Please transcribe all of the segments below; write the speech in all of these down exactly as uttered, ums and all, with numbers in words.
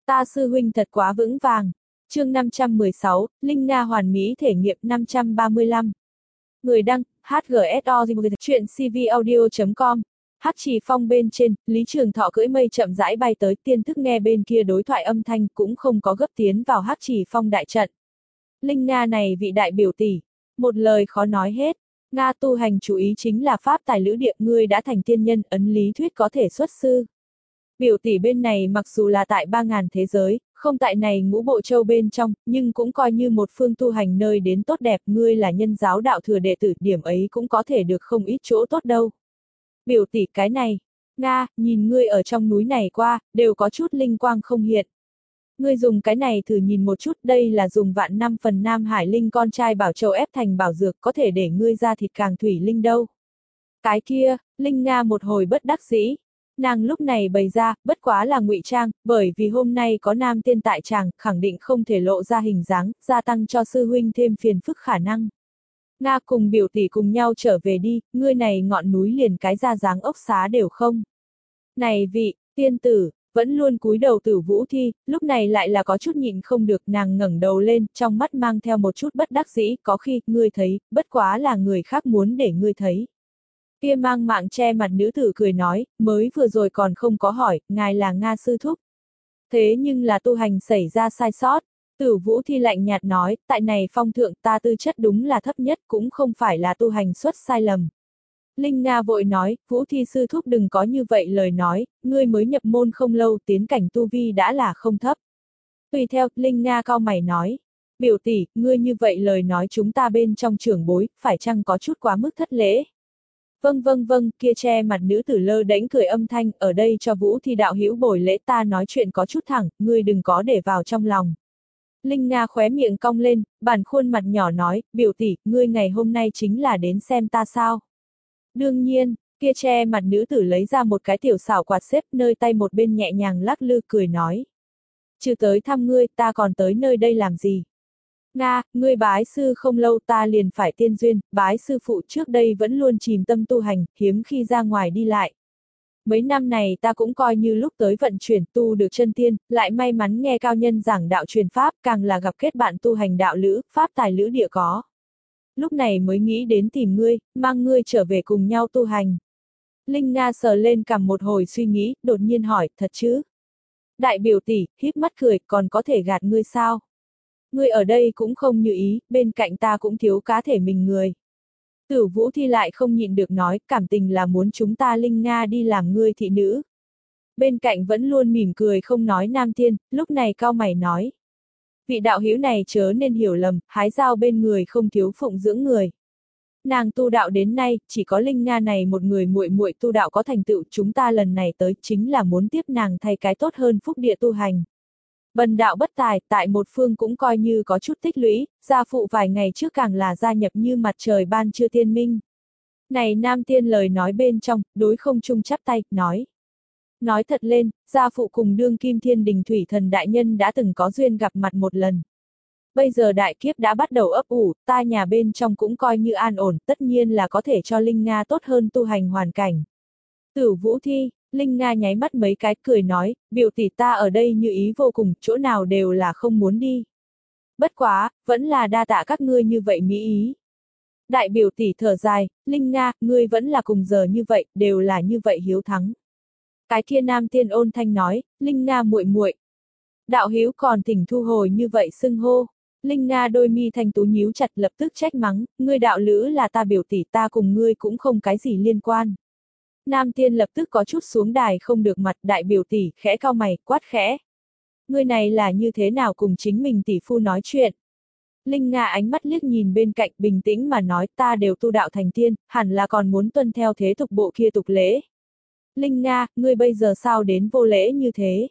Ta sư huynh thật quá vững vàng. Chương năm trăm mười sáu, Linh Nga hoàn mỹ thể nghiệm năm trăm ba mươi lăm. Người đăng, hát giê ét o, chuyện c v audio chấm com. Hắc Trì Phong bên trên, Lý Trường Thọ cưỡi mây chậm rãi bay tới, tiên thức nghe bên kia đối thoại âm thanh cũng không có gấp tiến vào Hắc Trì Phong đại trận. Linh Nga này vị đại biểu tỷ, một lời khó nói hết. Nga tu hành chú ý chính là pháp tài lữ địa, ngươi đã thành tiên nhân, ấn lý thuyết có thể xuất sư. Biểu tỷ bên này mặc dù là tại ba ngàn thế giới, không tại này ngũ bộ châu bên trong, nhưng cũng coi như một phương tu hành nơi đến tốt đẹp, ngươi là nhân giáo đạo thừa đệ tử, điểm ấy cũng có thể được không ít chỗ tốt đâu. Biểu tỷ cái này, Nga, nhìn ngươi ở trong núi này qua, đều có chút linh quang không hiện. Ngươi dùng cái này thử nhìn một chút, đây là dùng vạn năm phần Nam Hải Linh con trai bảo châu ép thành bảo dược, có thể để ngươi ra thịt càng thủy linh đâu. Cái kia, Linh Nga một hồi bất đắc dĩ. Nàng lúc này bày ra, bất quá là ngụy trang, bởi vì hôm nay có nam tiên tại tràng, khẳng định không thể lộ ra hình dáng, gia tăng cho sư huynh thêm phiền phức khả năng. Nga cùng biểu tỷ cùng nhau trở về đi, ngươi này ngọn núi liền cái ra dáng ốc xá đều không. Này vị, tiên tử, vẫn luôn cúi đầu Tử Vũ Thi, lúc này lại là có chút nhịn không được, nàng ngẩng đầu lên, trong mắt mang theo một chút bất đắc dĩ, có khi, ngươi thấy, bất quá là người khác muốn để ngươi thấy. Kia mang mạng che mặt nữ tử cười nói, mới vừa rồi còn không có hỏi, ngài là Nga sư thúc. Thế nhưng là tu hành xảy ra sai sót. Tử Vũ Thi lạnh nhạt nói, tại này phong thượng ta tư chất đúng là thấp nhất, cũng không phải là tu hành xuất sai lầm. Linh Nga vội nói, Vũ Thi sư thúc đừng có như vậy lời nói, ngươi mới nhập môn không lâu, tiến cảnh tu vi đã là không thấp. Tùy theo, Linh Nga cau mày nói, biểu tỷ, ngươi như vậy lời nói chúng ta bên trong trưởng bối, phải chăng có chút quá mức thất lễ? Vâng vâng vâng, kia che mặt nữ tử lơ đễnh cười âm thanh, ở đây cho Vũ Thi đạo hữu bồi lễ, ta nói chuyện có chút thẳng, ngươi đừng có để vào trong lòng. Linh Nga khóe miệng cong lên, bản khuôn mặt nhỏ nói, biểu tỷ, ngươi ngày hôm nay chính là đến xem ta sao? Đương nhiên, kia che mặt nữ tử lấy ra một cái tiểu xảo quạt xếp, nơi tay một bên nhẹ nhàng lắc lư cười nói. Trừ tới thăm ngươi, ta còn tới nơi đây làm gì? Nga, ngươi bái sư không lâu ta liền phải tiên duyên, bái sư phụ trước đây vẫn luôn chìm tâm tu hành, hiếm khi ra ngoài đi lại. Mấy năm này ta cũng coi như lúc tới vận chuyển tu được chân tiên, lại may mắn nghe cao nhân giảng đạo truyền pháp, càng là gặp kết bạn tu hành đạo lữ, pháp tài lữ địa có. Lúc này mới nghĩ đến tìm ngươi, mang ngươi trở về cùng nhau tu hành. Linh Nga sờ lên cằm một hồi suy nghĩ, đột nhiên hỏi, thật chứ? Đại biểu tỷ, híp mắt cười, còn có thể gạt ngươi sao? Ngươi ở đây cũng không như ý, bên cạnh ta cũng thiếu cá thể mình người. Tử Vũ Thi lại không nhịn được nói, cảm tình là muốn chúng ta Linh Nga đi làm ngươi thị nữ. Bên cạnh vẫn luôn mỉm cười không nói nam tiên, lúc này cau mày nói. Vị đạo hữu này chớ nên hiểu lầm, hái dao bên người không thiếu phụng dưỡng người. Nàng tu đạo đến nay, chỉ có Linh Nga này một người muội muội tu đạo có thành tựu, chúng ta lần này tới chính là muốn tiếp nàng thay cái tốt hơn phúc địa tu hành. Bần đạo bất tài, tại một phương cũng coi như có chút tích lũy, gia phụ vài ngày trước càng là gia nhập như mặt trời ban trưa tiên minh. Này nam tiên lời nói bên trong, đối không trung chắp tay, nói. Nói thật lên, gia phụ cùng đương kim thiên đình thủy thần đại nhân đã từng có duyên gặp mặt một lần. Bây giờ đại kiếp đã bắt đầu ấp ủ, ta nhà bên trong cũng coi như an ổn, tất nhiên là có thể cho Linh Nga tốt hơn tu hành hoàn cảnh. Tử Vũ Thi, Linh Nga nháy mắt mấy cái cười nói, biểu tỷ ta ở đây như ý vô cùng, chỗ nào đều là không muốn đi. Bất quá, vẫn là đa tạ các ngươi như vậy mỹ ý. Đại biểu tỷ thở dài, Linh Nga, ngươi vẫn là cùng giờ như vậy, đều là như vậy hiếu thắng. Cái kia nam tiên ôn thanh nói, Linh Nga muội muội. Đạo hiếu còn thỉnh thu hồi như vậy xưng hô. Linh Nga đôi mi thanh tú nhíu chặt lập tức trách mắng, ngươi đạo lữ là ta biểu tỷ, ta cùng ngươi cũng không cái gì liên quan. Nam tiên lập tức có chút xuống đài không được mặt, đại biểu tỷ, khẽ cau mày, quát khẽ. Ngươi này là như thế nào cùng chính mình tỷ phu nói chuyện? Linh Nga ánh mắt liếc nhìn bên cạnh, bình tĩnh mà nói, ta đều tu đạo thành tiên, hẳn là còn muốn tuân theo thế tục bộ kia tục lễ. Linh Nga, ngươi bây giờ sao đến vô lễ như thế?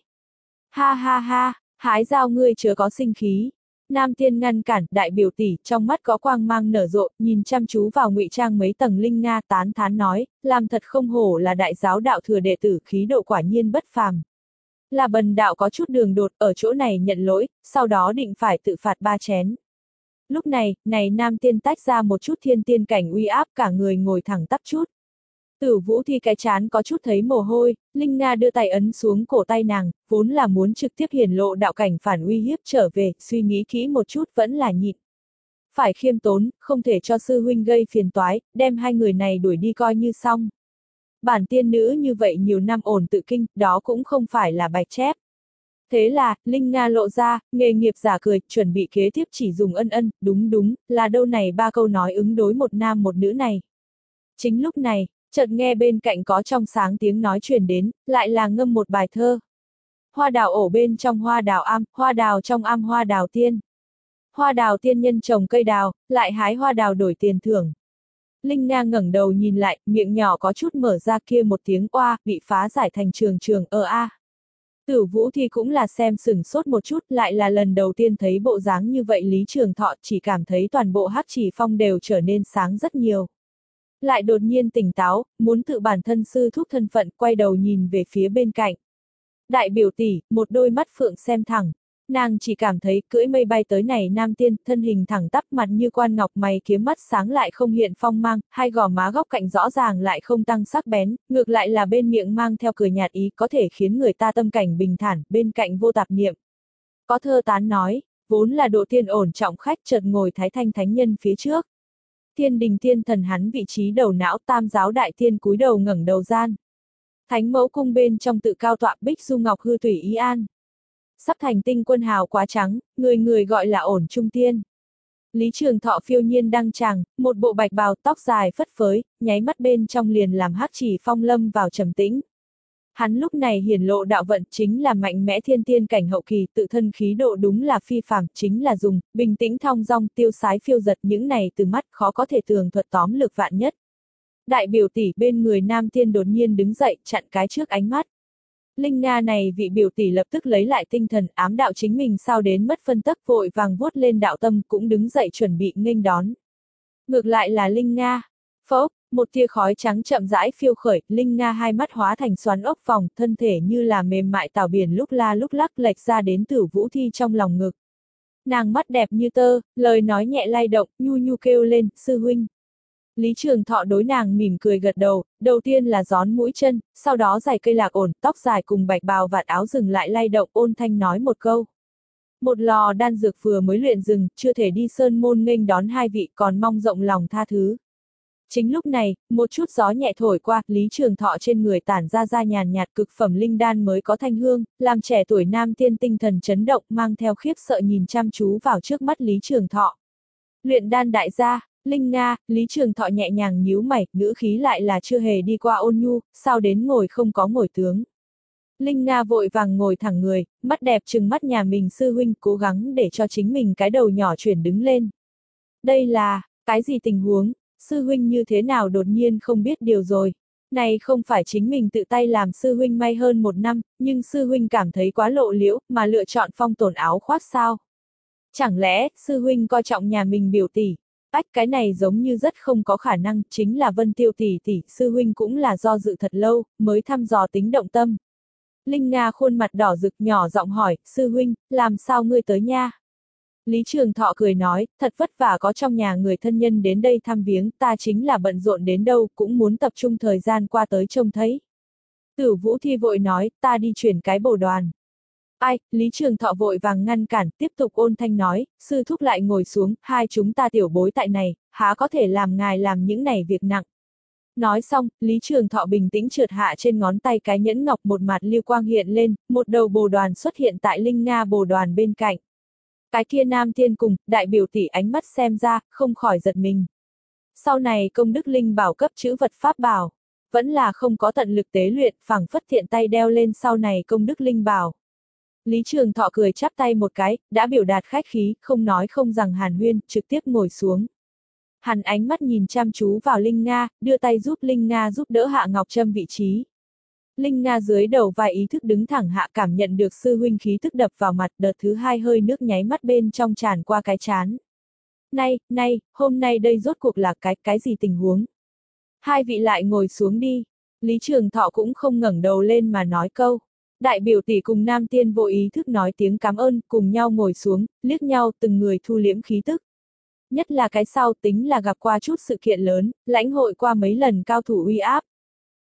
Ha ha ha, hái dao ngươi chớ có sinh khí. Nam tiên ngăn cản, đại biểu tỷ, trong mắt có quang mang nở rộ, nhìn chăm chú vào ngụy trang mấy tầng Linh Nga tán thán nói, làm thật không hổ là đại giáo đạo thừa đệ tử, khí độ quả nhiên bất phàm. Là bần đạo có chút đường đột, ở chỗ này nhận lỗi, sau đó định phải tự phạt ba chén. Lúc này, này nam tiên tách ra một chút thiên tiên cảnh uy áp, cả người ngồi thẳng tắp chút. Tử Vũ Thi cái chán có chút thấy mồ hôi, Linh Nga đưa tay ấn xuống cổ tay nàng, vốn là muốn trực tiếp hiển lộ đạo cảnh phản uy hiếp trở về, suy nghĩ kỹ một chút vẫn là nhịn. Phải khiêm tốn, không thể cho sư huynh gây phiền toái, đem hai người này đuổi đi coi như xong. Bản tiên nữ như vậy nhiều năm ổn tự kinh, đó cũng không phải là bạch chép. Thế là, Linh Nga lộ ra, nghề nghiệp giả cười, chuẩn bị kế tiếp chỉ dùng ân ân, đúng đúng, là đâu này ba câu nói ứng đối một nam một nữ này. Chính lúc này, chợt nghe bên cạnh có trong sáng tiếng nói truyền đến, lại là ngâm một bài thơ. Hoa đào ổ bên trong hoa đào am, hoa đào trong am hoa đào tiên. Hoa đào tiên nhân trồng cây đào, lại hái hoa đào đổi tiền thưởng. Linh Nga ngẩng đầu nhìn lại, miệng nhỏ có chút mở ra kia một tiếng oa, bị phá giải thành trường trường ơ a. À. Tử Vũ Thi cũng là xem sửng sốt một chút, lại là lần đầu tiên thấy bộ dáng như vậy Lý Trường Thọ chỉ cảm thấy toàn bộ Hắc Chỉ Phong đều trở nên sáng rất nhiều. Lại đột nhiên tỉnh táo, muốn tự bản thân sư thúc thân phận, quay đầu nhìn về phía bên cạnh. Đại biểu tỷ, một đôi mắt phượng xem thẳng. Nàng chỉ cảm thấy cưỡi mây bay tới này nam tiên, thân hình thẳng tắp mặt như quan ngọc mày kiếm mắt sáng lại không hiện phong mang, hai gò má góc cạnh rõ ràng lại không tăng sắc bén, ngược lại là bên miệng mang theo cười nhạt ý có thể khiến người ta tâm cảnh bình thản, bên cạnh vô tạp niệm. Có thơ tán nói, vốn là độ tiên ổn trọng khách chợt ngồi thái thanh thánh nhân phía trước. Thiên đình thiên thần hắn vị trí đầu não tam giáo đại tiên cúi đầu ngẩng đầu gian. Thánh mẫu cung bên trong tự cao tọa bích du ngọc hư tùy ý an. Sắp thành tinh quân hào quá trắng, người người gọi là ổn trung tiên. Lý Trường Thọ phiêu nhiên đăng tràng, một bộ bạch bào tóc dài phất phới, nháy mắt bên trong liền làm Hắc Chỉ Phong lâm vào trầm tĩnh. Hắn lúc này hiển lộ đạo vận chính là mạnh mẽ thiên tiên cảnh hậu kỳ, tự thân khí độ đúng là phi phàm, chính là dùng, bình tĩnh thong dong tiêu sái phiêu giật những này từ mắt khó có thể tường thuật tóm lược vạn nhất. Đại biểu tỷ bên người nam tiên đột nhiên đứng dậy chặn cái trước ánh mắt. Linh Nga này vị biểu tỷ lập tức lấy lại tinh thần ám đạo chính mình sao đến mất phân tắc vội vàng vuốt lên đạo tâm cũng đứng dậy chuẩn bị nghênh đón. Ngược lại là Linh Nga. Phốc, một tia khói trắng chậm rãi phiêu khởi, Linh Nga hai mắt hóa thành xoắn ốc vòng, thân thể như là mềm mại tảo biển lúc la lúc lắc lệch ra đến Tử Vũ Thi trong lòng ngực. Nàng mắt đẹp như tơ, lời nói nhẹ lay động, nhu nhu kêu lên, sư huynh. Lý Trường Thọ đối nàng mỉm cười gật đầu, đầu tiên là gión mũi chân, sau đó giày cây lạc ổn, tóc dài cùng bạch bào vạt áo dừng lại lay động ôn thanh nói một câu. Một lò đan dược vừa mới luyện dừng, chưa thể đi sơn môn nghênh đón hai vị còn mong rộng lòng tha thứ. Chính lúc này, một chút gió nhẹ thổi qua, Lý Trường Thọ trên người tản ra ra nhàn nhạt cực phẩm linh đan mới có thanh hương, làm trẻ tuổi nam tiên tinh thần chấn động mang theo khiếp sợ nhìn chăm chú vào trước mắt Lý Trường Thọ. Luyện đan đại gia. Linh Nga, Lý Trường Thọ nhẹ nhàng nhíu mày, ngữ khí lại là chưa hề đi qua ôn nhu, sao đến ngồi không có ngồi tướng. Linh Nga vội vàng ngồi thẳng người, mắt đẹp trừng mắt nhà mình sư huynh cố gắng để cho chính mình cái đầu nhỏ chuyển đứng lên. Đây là, cái gì tình huống, sư huynh như thế nào đột nhiên không biết điều rồi. Này không phải chính mình tự tay làm sư huynh may hơn một năm, nhưng sư huynh cảm thấy quá lộ liễu, mà lựa chọn phong tồn áo khoác sao. Chẳng lẽ, sư huynh coi trọng nhà mình biểu tỷ. Ách cái này giống như rất không có khả năng, chính là Vân Tiêu tỷ tỷ, sư huynh cũng là do dự thật lâu, mới thăm dò tính động tâm. Linh Nga khuôn mặt đỏ rực nhỏ giọng hỏi, sư huynh, làm sao ngươi tới nha? Lý Trường Thọ cười nói, thật vất vả có trong nhà người thân nhân đến đây thăm viếng, ta chính là bận rộn đến đâu, cũng muốn tập trung thời gian qua tới trông thấy. Tử Vũ Thi vội nói, ta đi chuyển cái bồ đoàn. Ai, Lý Trường Thọ vội vàng ngăn cản, tiếp tục ôn thanh nói, sư thúc lại ngồi xuống, hai chúng ta tiểu bối tại này, há có thể làm ngài làm những này việc nặng. Nói xong, Lý Trường Thọ bình tĩnh trượt hạ trên ngón tay cái nhẫn ngọc một mặt lưu quang hiện lên, một đầu bồ đoàn xuất hiện tại Linh Nga bồ đoàn bên cạnh. Cái kia nam tiên cùng, đại biểu tỷ ánh mắt xem ra, không khỏi giật mình. Sau này công đức linh bảo cấp chữ vật pháp bảo, vẫn là không có tận lực tế luyện, phẳng phất thiện tay đeo lên sau này công đức linh bảo. Lý Trường Thọ cười chắp tay một cái, đã biểu đạt khách khí, không nói không rằng hàn huyên, trực tiếp ngồi xuống. Hắn ánh mắt nhìn chăm chú vào Linh Nga, đưa tay giúp Linh Nga giúp đỡ hạ ngọc trâm vị trí. Linh Nga dưới đầu vai ý thức đứng thẳng hạ cảm nhận được sư huynh khí thức đập vào mặt, đợt thứ hai hơi nước nháy mắt bên trong tràn qua cái chán. Này, này, hôm nay đây rốt cuộc là cái, cái gì tình huống? Hai vị lại ngồi xuống đi. Lý Trường Thọ cũng không ngẩng đầu lên mà nói câu. Đại biểu tỷ cùng nam tiên vô ý thức nói tiếng cảm ơn, cùng nhau ngồi xuống, liếc nhau từng người thu liễm khí tức. Nhất là cái sau tính là gặp qua chút sự kiện lớn, lãnh hội qua mấy lần cao thủ uy áp.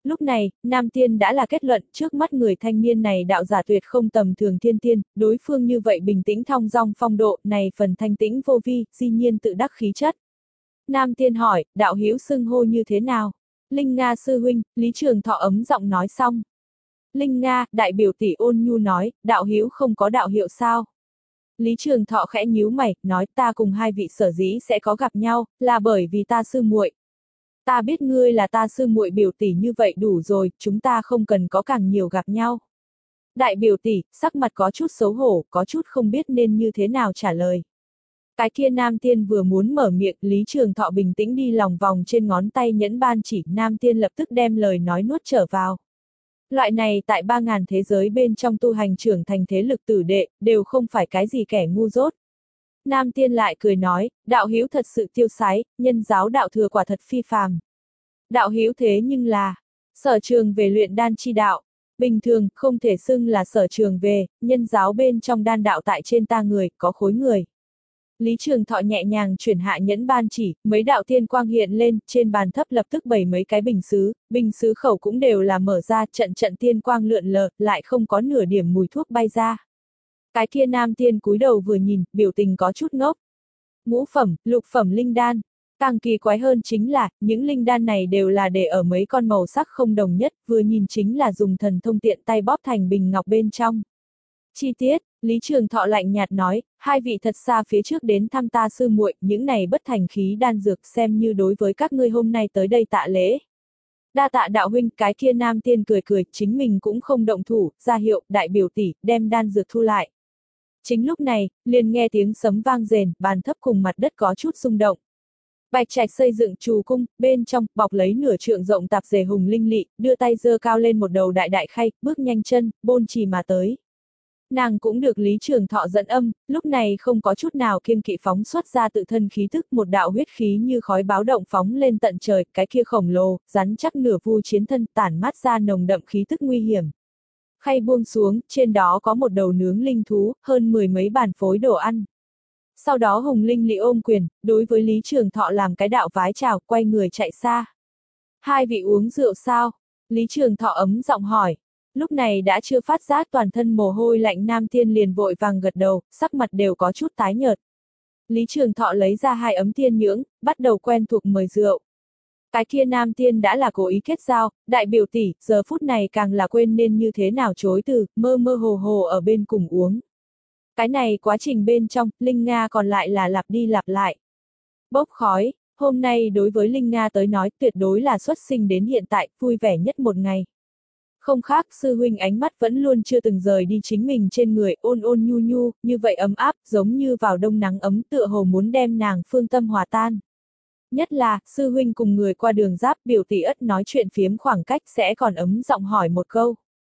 Lúc này, Nam Tiên đã là kết luận, trước mắt người thanh niên này đạo giả tuyệt không tầm thường thiên tiên, đối phương như vậy bình tĩnh thong dong phong độ, này phần thanh tĩnh vô vi, di nhiên tự đắc khí chất. Nam Tiên hỏi, đạo hữu xưng hô như thế nào? Linh Nga sư huynh, Lý Trường Thọ ấm giọng nói xong. Linh Nga, đại biểu tỷ ôn nhu nói, đạo hữu không có đạo hiệu sao? Lý Trường Thọ khẽ nhíu mày, nói ta cùng hai vị sở dĩ sẽ có gặp nhau, là bởi vì ta sư muội. Ta biết ngươi là ta sư muội biểu tỷ như vậy đủ rồi, chúng ta không cần có càng nhiều gặp nhau. Đại biểu tỷ, sắc mặt có chút xấu hổ, có chút không biết nên như thế nào trả lời. Cái kia Nam Tiên vừa muốn mở miệng, Lý Trường Thọ bình tĩnh đi lòng vòng trên ngón tay nhẫn ban chỉ, Nam Tiên lập tức đem lời nói nuốt trở vào. Loại này tại ba ngàn thế giới bên trong tu hành trưởng thành thế lực tử đệ, đều không phải cái gì kẻ ngu dốt. Nam Tiên lại cười nói, đạo hữu thật sự tiêu sái, nhân giáo đạo thừa quả thật phi phàm. Đạo hữu thế nhưng là, sở trường về luyện đan chi đạo, bình thường không thể xưng là sở trường về, nhân giáo bên trong đan đạo tại trên ta người, có khối người. Lý Trường Thọ nhẹ nhàng chuyển hạ nhẫn ban chỉ, mấy đạo tiên quang hiện lên, trên bàn thấp lập tức bày mấy cái bình sứ, bình sứ khẩu cũng đều là mở ra, trận trận tiên quang lượn lờ, lại không có nửa điểm mùi thuốc bay ra. Cái kia Nam Tiên cúi đầu vừa nhìn, biểu tình có chút ngốc. Ngũ phẩm, lục phẩm linh đan. Càng kỳ quái hơn chính là, những linh đan này đều là để ở mấy con màu sắc không đồng nhất, vừa nhìn chính là dùng thần thông tiện tay bóp thành bình ngọc bên trong. Chi tiết, Lý Trường Thọ lạnh nhạt nói, hai vị thật xa phía trước đến thăm ta sư muội, những này bất thành khí đan dược xem như đối với các ngươi hôm nay tới đây tạ lễ. Đa tạ đạo huynh, cái kia Nam Tiên cười cười, chính mình cũng không động thủ, ra hiệu, đại biểu tỷ, đem đan dược thu lại. Chính lúc này, liền nghe tiếng sấm vang rền, bàn thấp cùng mặt đất có chút rung động. Bạch Trạch xây dựng trù cung, bên trong, bọc lấy nửa trượng rộng tạp dề hùng linh lị, đưa tay giơ cao lên một đầu đại đại khay, bước nhanh chân, bôn trì mà tới. Nàng cũng được Lý Trường Thọ dẫn âm, lúc này không có chút nào kiêng kỵ phóng xuất ra tự thân khí tức, một đạo huyết khí như khói báo động phóng lên tận trời, cái kia khổng lồ, rắn chắc nửa vu chiến thân, tản mát ra nồng đậm khí tức nguy hiểm. Khay buông xuống, trên đó có một đầu nướng linh thú, hơn mười mấy bàn phối đồ ăn. Sau đó Hùng Linh Lị ôm quyền, đối với Lý Trường Thọ làm cái đạo vái chào, quay người chạy xa. Hai vị uống rượu sao? Lý Trường Thọ ấm giọng hỏi. Lúc này đã chưa phát giác toàn thân mồ hôi lạnh Nam Tiên liền vội vàng gật đầu, sắc mặt đều có chút tái nhợt. Lý Trường Thọ lấy ra hai ấm tiên nhưỡng, bắt đầu quen thuộc mời rượu. Cái kia Nam Tiên đã là cố ý kết giao, đại biểu tỷ, giờ phút này càng là quên nên như thế nào chối từ, mơ mơ hồ hồ ở bên cùng uống. Cái này quá trình bên trong, Linh Nga còn lại là lặp đi lặp lại. Bốc khói, hôm nay đối với Linh Nga tới nói tuyệt đối là xuất sinh đến hiện tại, vui vẻ nhất một ngày. Không khác, sư huynh ánh mắt vẫn luôn chưa từng rời đi chính mình trên người, ôn ôn nhu nhu, như vậy ấm áp, giống như vào đông nắng ấm tựa hồ muốn đem nàng phương tâm hòa tan. Nhất là, sư huynh cùng người qua đường giáp biểu tỷ ất nói chuyện phiếm khoảng cách sẽ còn ấm giọng hỏi một câu.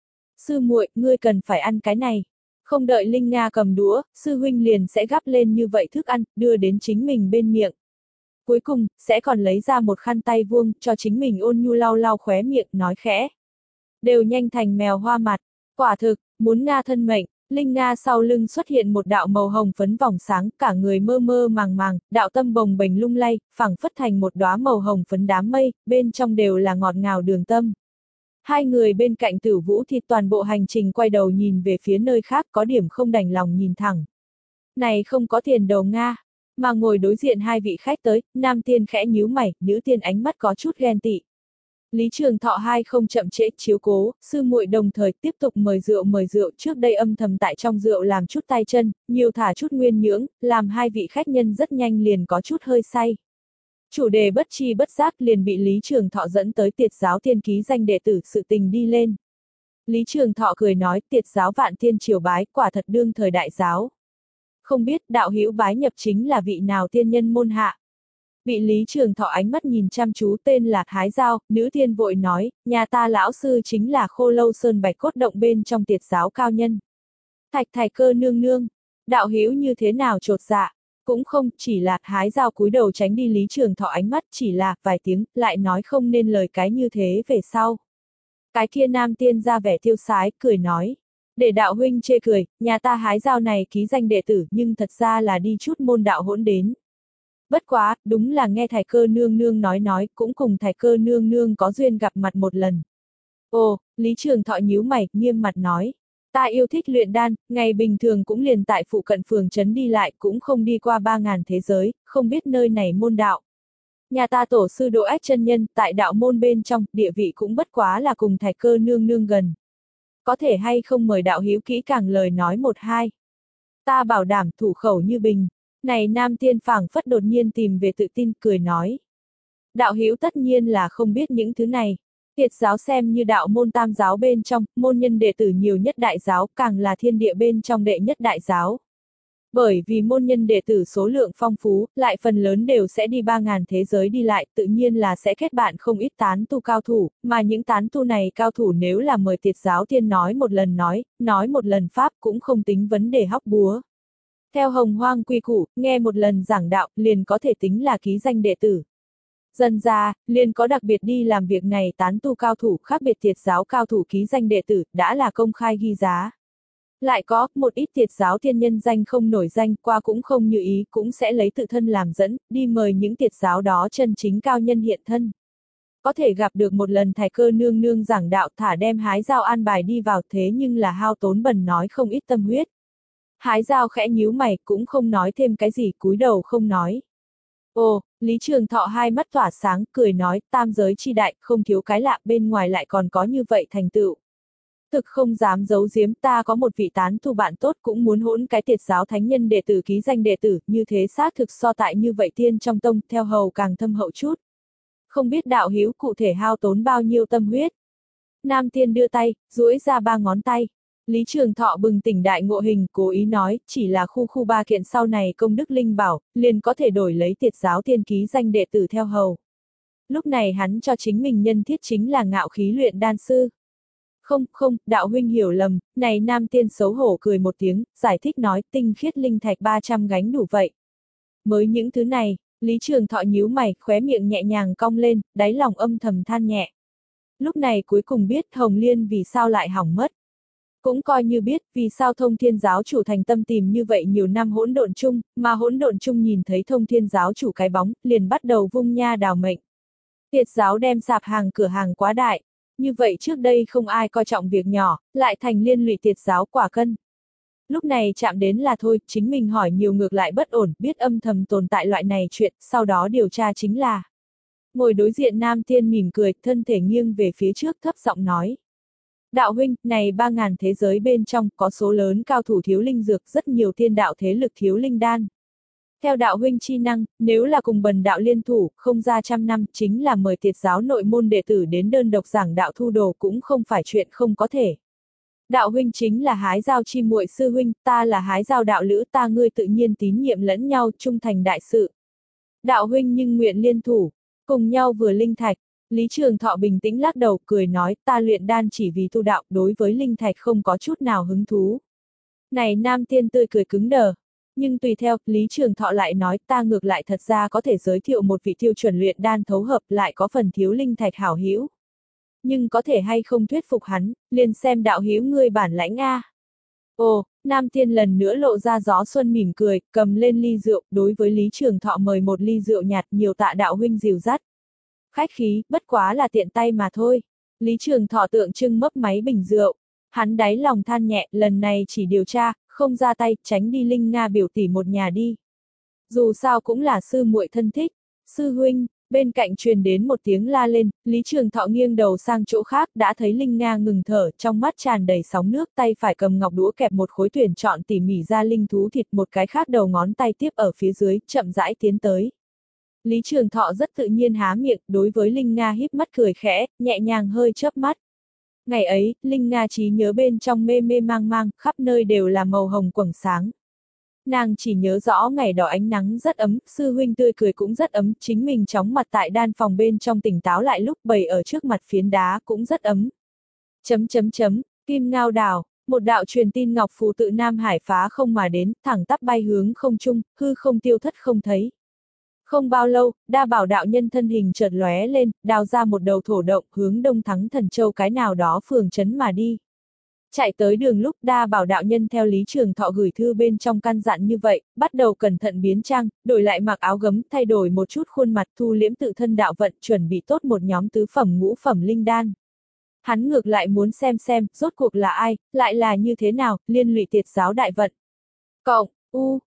Sư muội, ngươi cần phải ăn cái này. Không đợi Linh Nga cầm đũa, sư huynh liền sẽ gắp lên như vậy thức ăn, đưa đến chính mình bên miệng. Cuối cùng, sẽ còn lấy ra một khăn tay vuông, cho chính mình ôn nhu lau lau khóe miệng, nói khẽ. Đều nhanh thành mèo hoa mặt. Quả thực, muốn Nga thân mệnh, Linh Nga sau lưng xuất hiện một đạo màu hồng phấn vòng sáng, cả người mơ mơ màng màng, đạo tâm bồng bềnh lung lay, phẳng phất thành một đóa màu hồng phấn đám mây, bên trong đều là ngọt ngào đường tâm. Hai người bên cạnh Tử Vũ thì toàn bộ hành trình quay đầu nhìn về phía nơi khác, có điểm không đành lòng nhìn thẳng. Này không có tiền đầu Nga, mà ngồi đối diện hai vị khách tới, Nam Tiên khẽ nhíu mày, nữ tiên ánh mắt có chút ghen tị. Lý Trường Thọ hai không chậm trễ chiếu cố, sư muội đồng thời tiếp tục mời rượu mời rượu, trước đây âm thầm tại trong rượu làm chút tay chân, nhiều thả chút nguyên nhưỡng, làm hai vị khách nhân rất nhanh liền có chút hơi say. Chủ đề bất chi bất giác liền bị Lý Trường Thọ dẫn tới Tiệt giáo tiên ký danh đệ tử sự tình đi lên. Lý Trường Thọ cười nói, Tiệt giáo vạn tiên triều bái, quả thật đương thời đại giáo. Không biết đạo hữu bái nhập chính là vị nào tiên nhân môn hạ. Bị Lý Trường Thọ ánh mắt nhìn chăm chú tên là Thái Giao, nữ tiên vội nói, nhà ta lão sư chính là Khô Lâu Sơn Bạch Cốt Động bên trong Tiệt giáo cao nhân. Thạch Thạch Cơ nương nương, đạo hữu như thế nào chột dạ, cũng không, chỉ là Thái Giao cúi đầu tránh đi Lý Trường Thọ ánh mắt, chỉ là vài tiếng, lại nói không nên lời cái như thế về sau. Cái kia nam tiên ra vẻ tiêu sái, cười nói, để đạo huynh chê cười, nhà ta Thái Giao này ký danh đệ tử nhưng thật ra là đi chút môn đạo hỗn đến. Bất quá, đúng là nghe Thạch Cơ nương nương nói nói, cũng cùng Thạch Cơ nương nương có duyên gặp mặt một lần. Ồ, Lý Trường Thọ nhíu mày, nghiêm mặt nói. Ta yêu thích luyện đan, ngày bình thường cũng liền tại phụ cận phường trấn đi lại, cũng không đi qua ba ngàn thế giới, không biết nơi này môn đạo. Nhà ta tổ sư Đỗ Ách chân nhân, tại đạo môn bên trong, địa vị cũng bất quá là cùng Thạch Cơ nương nương gần. Có thể hay không mời đạo hữu kỹ càng lời nói một hai. Ta bảo đảm thủ khẩu như bình. Này nam tiên phảng phất đột nhiên tìm về tự tin, cười nói. Đạo hữu tất nhiên là không biết những thứ này. Tiệt giáo xem như đạo môn tam giáo bên trong, môn nhân đệ tử nhiều nhất đại giáo, càng là thiên địa bên trong đệ nhất đại giáo. Bởi vì môn nhân đệ tử số lượng phong phú, lại phần lớn đều sẽ đi ba ngàn thế giới đi lại, tự nhiên là sẽ kết bạn không ít tán tu cao thủ, mà những tán tu này cao thủ nếu là mời tiệt giáo tiên nói một lần nói, nói một lần pháp cũng không tính vấn đề hóc búa. Theo hồng hoang quy củ, nghe một lần giảng đạo, liền có thể tính là ký danh đệ tử. Dần ra, liền có đặc biệt đi làm việc này tán tu cao thủ khác biệt tiệt giáo cao thủ ký danh đệ tử, đã là công khai ghi giá. Lại có, một ít tiệt giáo tiên nhân danh không nổi danh qua cũng không như ý cũng sẽ lấy tự thân làm dẫn, đi mời những tiệt giáo đó chân chính cao nhân hiện thân. Có thể gặp được một lần Thạch Cơ nương nương giảng đạo thả đem hái dao an bài đi vào thế nhưng là hao tốn bần nói không ít tâm huyết. Hái dao khẽ nhíu mày cũng không nói thêm cái gì cúi đầu không nói. Ồ, Lý Trường Thọ hai mắt tỏa sáng cười nói tam giới chi đại không thiếu cái lạ bên ngoài lại còn có như vậy thành tựu. Thực không dám giấu giếm ta có một vị tán tu bạn tốt cũng muốn hỗn cái tiệt giáo thánh nhân đệ tử ký danh đệ tử như thế xác thực so tại như vậy tiên trong tông theo hầu càng thâm hậu chút. Không biết đạo hữu cụ thể hao tốn bao nhiêu tâm huyết. Nam tiên đưa tay, duỗi ra ba ngón tay. Lý Trường Thọ bừng tỉnh đại ngộ hình cố ý nói chỉ là khu khu ba kiện sau này công đức linh bảo liền có thể đổi lấy tiệt giáo tiên ký danh đệ tử theo hầu. Lúc này hắn cho chính mình nhân thiết chính là ngạo khí luyện đan sư. Không, không, đạo huynh hiểu lầm, này nam tiên xấu hổ cười một tiếng, giải thích nói tinh khiết linh thạch ba trăm gánh đủ vậy. Mới những thứ này, Lý Trường Thọ nhíu mày, khóe miệng nhẹ nhàng cong lên, đáy lòng âm thầm than nhẹ. Lúc này cuối cùng biết Hồng Liên vì sao lại hỏng mất. Cũng coi như biết vì sao Thông Thiên giáo chủ thành tâm tìm như vậy nhiều năm hỗn độn chung, mà hỗn độn chung nhìn thấy Thông Thiên giáo chủ cái bóng, liền bắt đầu vung nha đào mệnh. Tiệt giáo đem sạp hàng cửa hàng quá đại. Như vậy trước đây không ai coi trọng việc nhỏ, lại thành liên lụy tiệt giáo quả cân. Lúc này chạm đến là thôi, chính mình hỏi nhiều ngược lại bất ổn, biết âm thầm tồn tại loại này chuyện, sau đó điều tra chính là. Ngồi đối diện nam tiên mỉm cười, thân thể nghiêng về phía trước thấp giọng nói. Đạo huynh, này ba ngàn thế giới bên trong, có số lớn cao thủ thiếu linh dược, rất nhiều tiên đạo thế lực thiếu linh đan. Theo đạo huynh chi năng, nếu là cùng bần đạo liên thủ, không ra trăm năm, chính là mời tiệt giáo nội môn đệ tử đến đơn độc giảng đạo thu đồ cũng không phải chuyện không có thể. Đạo huynh chính là hái giao chi muội sư huynh, ta là hái giao đạo lữ, ta ngươi tự nhiên tín nhiệm lẫn nhau, trung thành đại sự. Đạo huynh nhưng nguyện liên thủ, cùng nhau vừa linh thạch. Lý Trường Thọ bình tĩnh lắc đầu, cười nói, ta luyện đan chỉ vì tu đạo, đối với linh thạch không có chút nào hứng thú. Này nam tiên tươi cười cứng đờ. Nhưng tùy theo, Lý Trường Thọ lại nói ta ngược lại thật ra có thể giới thiệu một vị tiêu chuẩn luyện đan thấu hợp lại có phần thiếu linh thạch hảo hữu. Nhưng có thể hay không thuyết phục hắn, liền xem đạo hữu ngươi bản lãnh a. Ồ, nam tiên lần nữa lộ ra gió xuân mỉm cười, cầm lên ly rượu, đối với Lý Trường Thọ mời một ly rượu nhạt nhiều tạ đạo huynh dìu dắt. Khách khí, bất quá là tiện tay mà thôi. Lý Trường Thọ tượng trưng mấp máy bình rượu. Hắn đáy lòng than nhẹ, lần này chỉ điều tra, không ra tay, tránh đi Linh Nga biểu tỷ một nhà đi. Dù sao cũng là sư muội thân thích. Sư huynh, bên cạnh truyền đến một tiếng la lên, Lý Trường Thọ nghiêng đầu sang chỗ khác, đã thấy Linh Nga ngừng thở, trong mắt tràn đầy sóng nước, tay phải cầm ngọc đũa kẹp một khối tuyển chọn tỉ mỉ ra linh thú thịt, một cái khác đầu ngón tay tiếp ở phía dưới, chậm rãi tiến tới. Lý Trường Thọ rất tự nhiên há miệng, đối với Linh Nga híp mắt cười khẽ, nhẹ nhàng hơi chớp mắt. Ngày ấy, Linh Nga trí nhớ bên trong mê mê mang mang, khắp nơi đều là màu hồng quầng sáng. Nàng chỉ nhớ rõ ngày đó ánh nắng rất ấm, sư huynh tươi cười cũng rất ấm, chính mình chóng mặt tại đan phòng bên trong tỉnh táo lại lúc bày ở trước mặt phiến đá cũng rất ấm. Chấm chấm chấm, kim ngao đào, một đạo truyền tin ngọc phù tự Nam Hải phá không mà đến, thẳng tắp bay hướng không trung, hư không tiêu thất không thấy. Không bao lâu, đa bảo đạo nhân thân hình chợt lóe lên, đào ra một đầu thổ động hướng đông thắng thần châu cái nào đó phường trấn mà đi. Chạy tới đường lúc đa bảo đạo nhân theo Lý Trường Thọ gửi thư bên trong căn dặn như vậy, bắt đầu cẩn thận biến trang, đổi lại mặc áo gấm, thay đổi một chút khuôn mặt thu liễm tự thân đạo vận chuẩn bị tốt một nhóm tứ phẩm ngũ phẩm linh đan. Hắn ngược lại muốn xem xem, rốt cuộc là ai, lại là như thế nào, liên lụy Tiệt giáo đại vận. Cộng, u,